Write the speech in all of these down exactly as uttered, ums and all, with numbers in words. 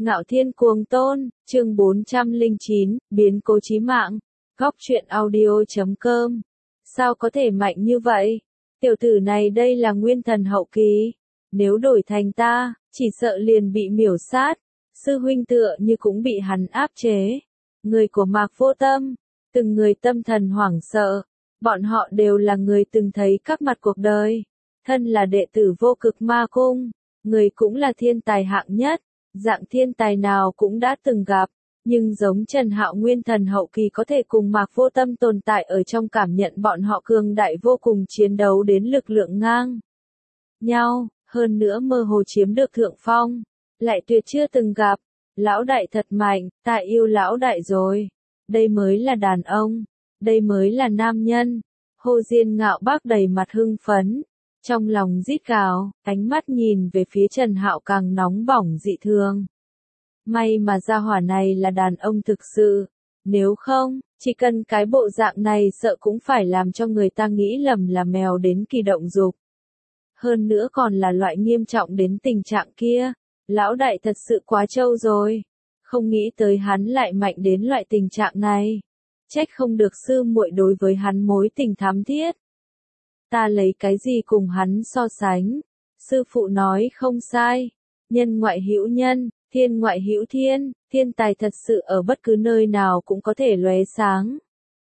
Ngạo Thiên Cuồng Tôn, chương bốn trăm lẻ chín, biến cố chí mạng. Góc truyện audio chấm com. Sao có thể mạnh như vậy? Tiểu tử này đây là nguyên thần hậu kỳ. Nếu đổi thành ta, chỉ sợ liền bị miểu sát. Sư huynh tựa như cũng bị hắn áp chế. Người của Mạc Vô Tâm, từng người tâm thần hoảng sợ. Bọn họ đều là người từng thấy các mặt cuộc đời. Thân là đệ tử Vô Cực Ma Cung, người cũng là thiên tài hạng nhất. Dạng thiên tài nào cũng đã từng gặp, nhưng giống Trần Hạo nguyên thần hậu kỳ có thể cùng Mạc Vô Tâm tồn tại ở trong cảm nhận bọn họ cường đại vô cùng, chiến đấu đến lực lượng ngang nhau, hơn nữa mơ hồ chiếm được thượng phong, lại tuyệt chưa từng gặp. Lão đại thật mạnh, ta yêu lão đại rồi. Đây mới là đàn ông, đây mới là nam nhân. Hồ Diên Ngạo Bác đầy mặt hưng phấn. Trong lòng rít gào, ánh mắt nhìn về phía Trần Hạo càng nóng bỏng dị thường. May mà gia hỏa này là đàn ông thực sự. Nếu không, chỉ cần cái bộ dạng này sợ cũng phải làm cho người ta nghĩ lầm là mèo đến kỳ động dục. Hơn nữa còn là loại nghiêm trọng đến tình trạng kia. Lão đại thật sự quá trâu rồi. Không nghĩ tới hắn lại mạnh đến loại tình trạng này. Trách không được sư muội đối với hắn mối tình thắm thiết. Ta lấy cái gì cùng hắn so sánh? Sư phụ nói không sai. Nhân ngoại hữu nhân, thiên ngoại hữu thiên, thiên tài thật sự ở bất cứ nơi nào cũng có thể lóe sáng.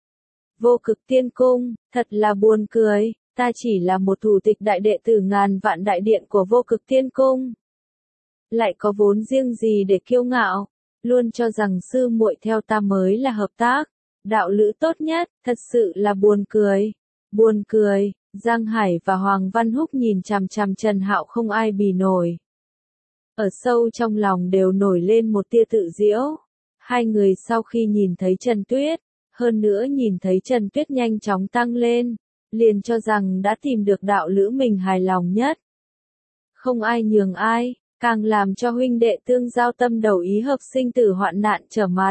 Vô Cực Tiên Cung, thật là buồn cười, ta chỉ là một thủ tịch đại đệ tử ngàn vạn đại điện của Vô Cực Tiên Cung. Lại có vốn riêng gì để kiêu ngạo, luôn cho rằng sư muội theo ta mới là hợp tác, đạo lữ tốt nhất, thật sự là buồn cười, buồn cười. Giang Hải và Hoàng Văn Húc nhìn chằm chằm Trần Hạo không ai bì nổi. Ở sâu trong lòng đều nổi lên một tia tự giễu. Hai người sau khi nhìn thấy Trần Tuyết, hơn nữa nhìn thấy Trần Tuyết nhanh chóng tăng lên, liền cho rằng đã tìm được đạo lữ mình hài lòng nhất. Không ai nhường ai, càng làm cho huynh đệ tương giao tâm đầu ý hợp, sinh tử hoạn nạn trở mặt.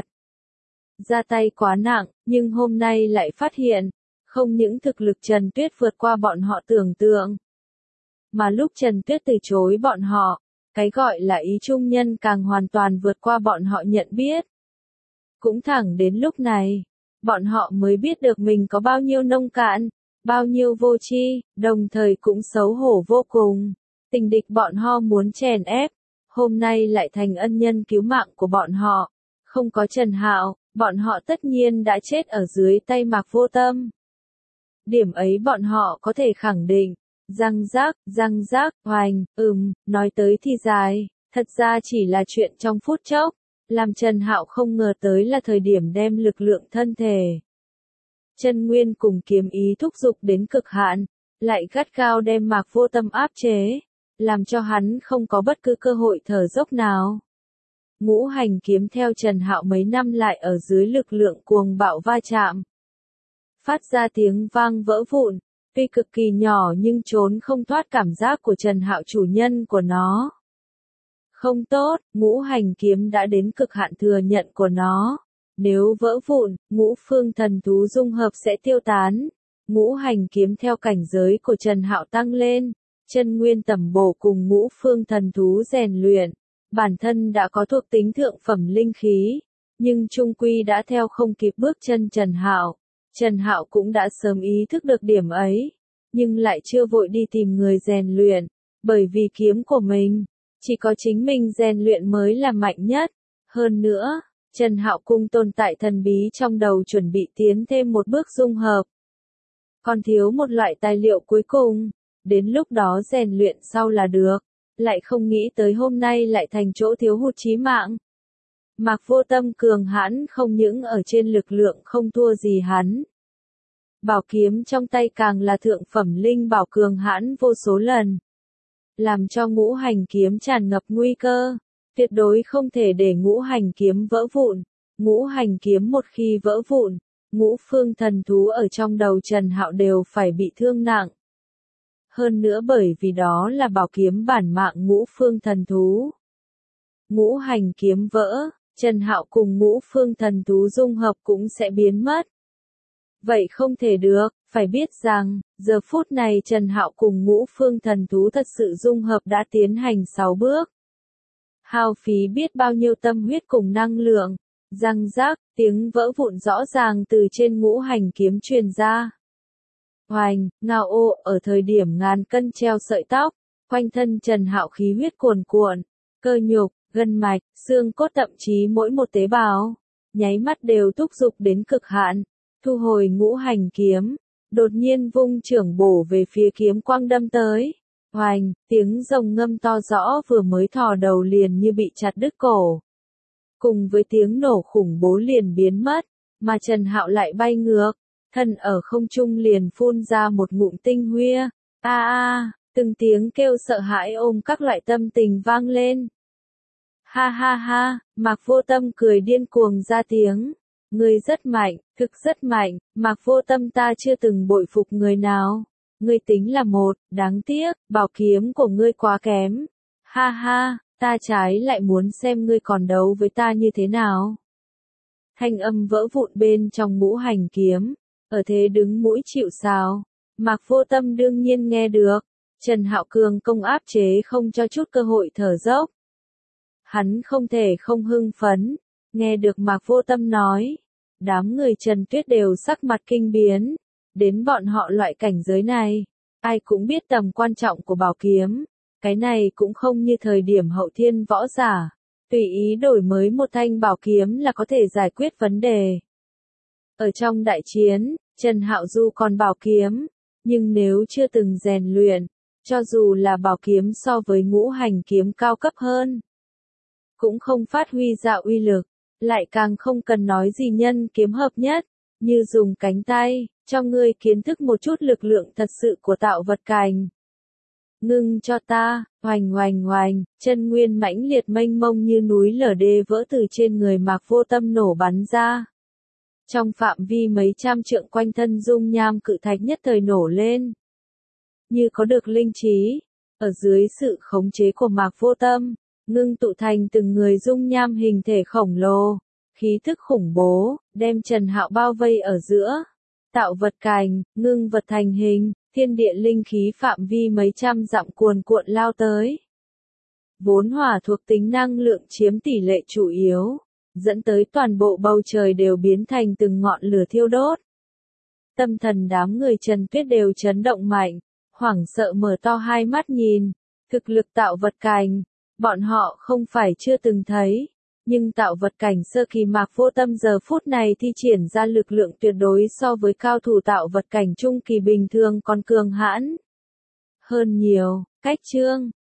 Ra tay quá nặng, nhưng hôm nay lại phát hiện, không những thực lực Trần Tuyết vượt qua bọn họ tưởng tượng, mà lúc Trần Tuyết từ chối bọn họ, cái gọi là ý trung nhân càng hoàn toàn vượt qua bọn họ nhận biết. Cũng thẳng đến lúc này, bọn họ mới biết được mình có bao nhiêu nông cạn, bao nhiêu vô tri, đồng thời cũng xấu hổ vô cùng. Tình địch bọn họ muốn chèn ép, hôm nay lại thành ân nhân cứu mạng của bọn họ. Không có Trần Hạo, bọn họ tất nhiên đã chết ở dưới tay Mạc Vô Tâm. Điểm ấy bọn họ có thể khẳng định. Răng rác, răng rác, hoành, ừm, nói tới thì dài, thật ra chỉ là chuyện trong phút chốc, làm Trần Hạo không ngờ tới là thời điểm đem lực lượng thân thể. Chân nguyên cùng kiếm ý thúc giục đến cực hạn, lại gắt gao đem Mạc Vô Tâm áp chế, làm cho hắn không có bất cứ cơ hội thở dốc nào. Ngũ hành kiếm theo Trần Hạo mấy năm lại ở dưới lực lượng cuồng bạo va chạm. Phát ra tiếng vang vỡ vụn, tuy cực kỳ nhỏ nhưng trốn không thoát cảm giác của Trần Hạo chủ nhân của nó. Không tốt, ngũ hành kiếm đã đến cực hạn thừa nhận của nó. Nếu vỡ vụn, ngũ phương thần thú dung hợp sẽ tiêu tán. Ngũ hành kiếm theo cảnh giới của Trần Hạo tăng lên, chân nguyên tầm bổ cùng ngũ phương thần thú rèn luyện. Bản thân đã có thuộc tính thượng phẩm linh khí, nhưng trung quy đã theo không kịp bước chân Trần Hạo. Trần Hạo cũng đã sớm ý thức được điểm ấy, nhưng lại chưa vội đi tìm người rèn luyện, bởi vì kiếm của mình, chỉ có chính mình rèn luyện mới là mạnh nhất. Hơn nữa, Trần Hạo cùng tồn tại thần bí trong đầu chuẩn bị tiến thêm một bước dung hợp. Còn thiếu một loại tài liệu cuối cùng, đến lúc đó rèn luyện sau là được, lại không nghĩ tới hôm nay lại thành chỗ thiếu hụt chí mạng. Mạc Vô Tâm cường hãn không những ở trên lực lượng không thua gì hắn. Bảo kiếm trong tay càng là thượng phẩm linh bảo cường hãn vô số lần. Làm cho ngũ hành kiếm tràn ngập nguy cơ. Tuyệt đối không thể để ngũ hành kiếm vỡ vụn. Ngũ hành kiếm một khi vỡ vụn, ngũ phương thần thú ở trong đầu Trần Hạo đều phải bị thương nặng. Hơn nữa bởi vì đó là bảo kiếm bản mạng ngũ phương thần thú. Ngũ hành kiếm vỡ, Trần Hạo cùng ngũ phương thần thú dung hợp cũng sẽ biến mất. Vậy không thể được, phải biết rằng, giờ phút này Trần Hạo cùng ngũ phương thần thú thật sự dung hợp đã tiến hành sáu bước. hao phí biết bao nhiêu tâm huyết cùng năng lượng. Răng rác, tiếng vỡ vụn rõ ràng từ trên ngũ hành kiếm truyền ra. Hoành, ngao ô, ở thời điểm ngàn cân treo sợi tóc, quanh thân Trần Hạo khí huyết cuồn cuộn, cơ nhục, gân mạch, xương cốt thậm chí mỗi một tế bào, nháy mắt đều thúc giục đến cực hạn, thu hồi ngũ hành kiếm, đột nhiên vung chưởng bổ về phía kiếm quang đâm tới. Hoành, tiếng rồng ngâm to rõ vừa mới thò đầu liền như bị chặt đứt cổ. Cùng với tiếng nổ khủng bố liền biến mất, mà Trần Hạo lại bay ngược, thân ở không trung liền phun ra một ngụm tinh huyết. A a, từng tiếng kêu sợ hãi ôm các loại tâm tình vang lên. Ha ha ha, Mạc Vô Tâm cười điên cuồng ra tiếng. Ngươi rất mạnh, thực rất mạnh, Mạc Vô Tâm ta chưa từng bội phục người nào. Ngươi tính là một, đáng tiếc, bảo kiếm của ngươi quá kém. Ha ha, ta trái lại muốn xem ngươi còn đấu với ta như thế nào. Thanh âm vỡ vụn bên trong ngũ hành kiếm, ở thế đứng mũi chịu sào. Mạc Vô Tâm đương nhiên nghe được, Trần Hạo cường công áp chế không cho chút cơ hội thở dốc. Hắn không thể không hưng phấn, nghe được Mạc Vô Tâm nói. Đám người Trần Tuyết đều sắc mặt kinh biến, đến bọn họ loại cảnh giới này, ai cũng biết tầm quan trọng của bảo kiếm, cái này cũng không như thời điểm hậu thiên võ giả, tùy ý đổi mới một thanh bảo kiếm là có thể giải quyết vấn đề. Ở trong đại chiến, Trần Hạo dù còn bảo kiếm, nhưng nếu chưa từng rèn luyện, cho dù là bảo kiếm so với ngũ hành kiếm cao cấp hơn, cũng không phát huy ra uy lực, lại càng không cần nói gì nhân kiếm hợp nhất, như dùng cánh tay, cho ngươi kiến thức một chút lực lượng thật sự của tạo vật cành. Ngưng cho ta, hoành hoành hoành, chân nguyên mãnh liệt mênh mông như núi lở đê vỡ từ trên người Mạc Vô Tâm nổ bắn ra. Trong phạm vi mấy trăm trượng quanh thân dung nham cự thạch nhất thời nổ lên. Như có được linh trí, ở dưới sự khống chế của Mạc Vô Tâm, ngưng tụ thành từng người dung nham hình thể khổng lồ, khí thức khủng bố, đem Trần Hạo bao vây ở giữa. Tạo vật cành, ngưng vật thành hình, thiên địa linh khí phạm vi mấy trăm dặm cuồn cuộn lao tới. Vốn hỏa thuộc tính năng lượng chiếm tỷ lệ chủ yếu, dẫn tới toàn bộ bầu trời đều biến thành từng ngọn lửa thiêu đốt. Tâm thần đám người Trần Tuyết đều chấn động mạnh, hoảng sợ mở to hai mắt nhìn, thực lực tạo vật cành, bọn họ không phải chưa từng thấy, nhưng tạo vật cảnh sơ kỳ Mạc Vô Tâm giờ phút này thi triển ra lực lượng tuyệt đối so với cao thủ tạo vật cảnh trung kỳ bình thường còn cường hãn hơn nhiều. Cách chương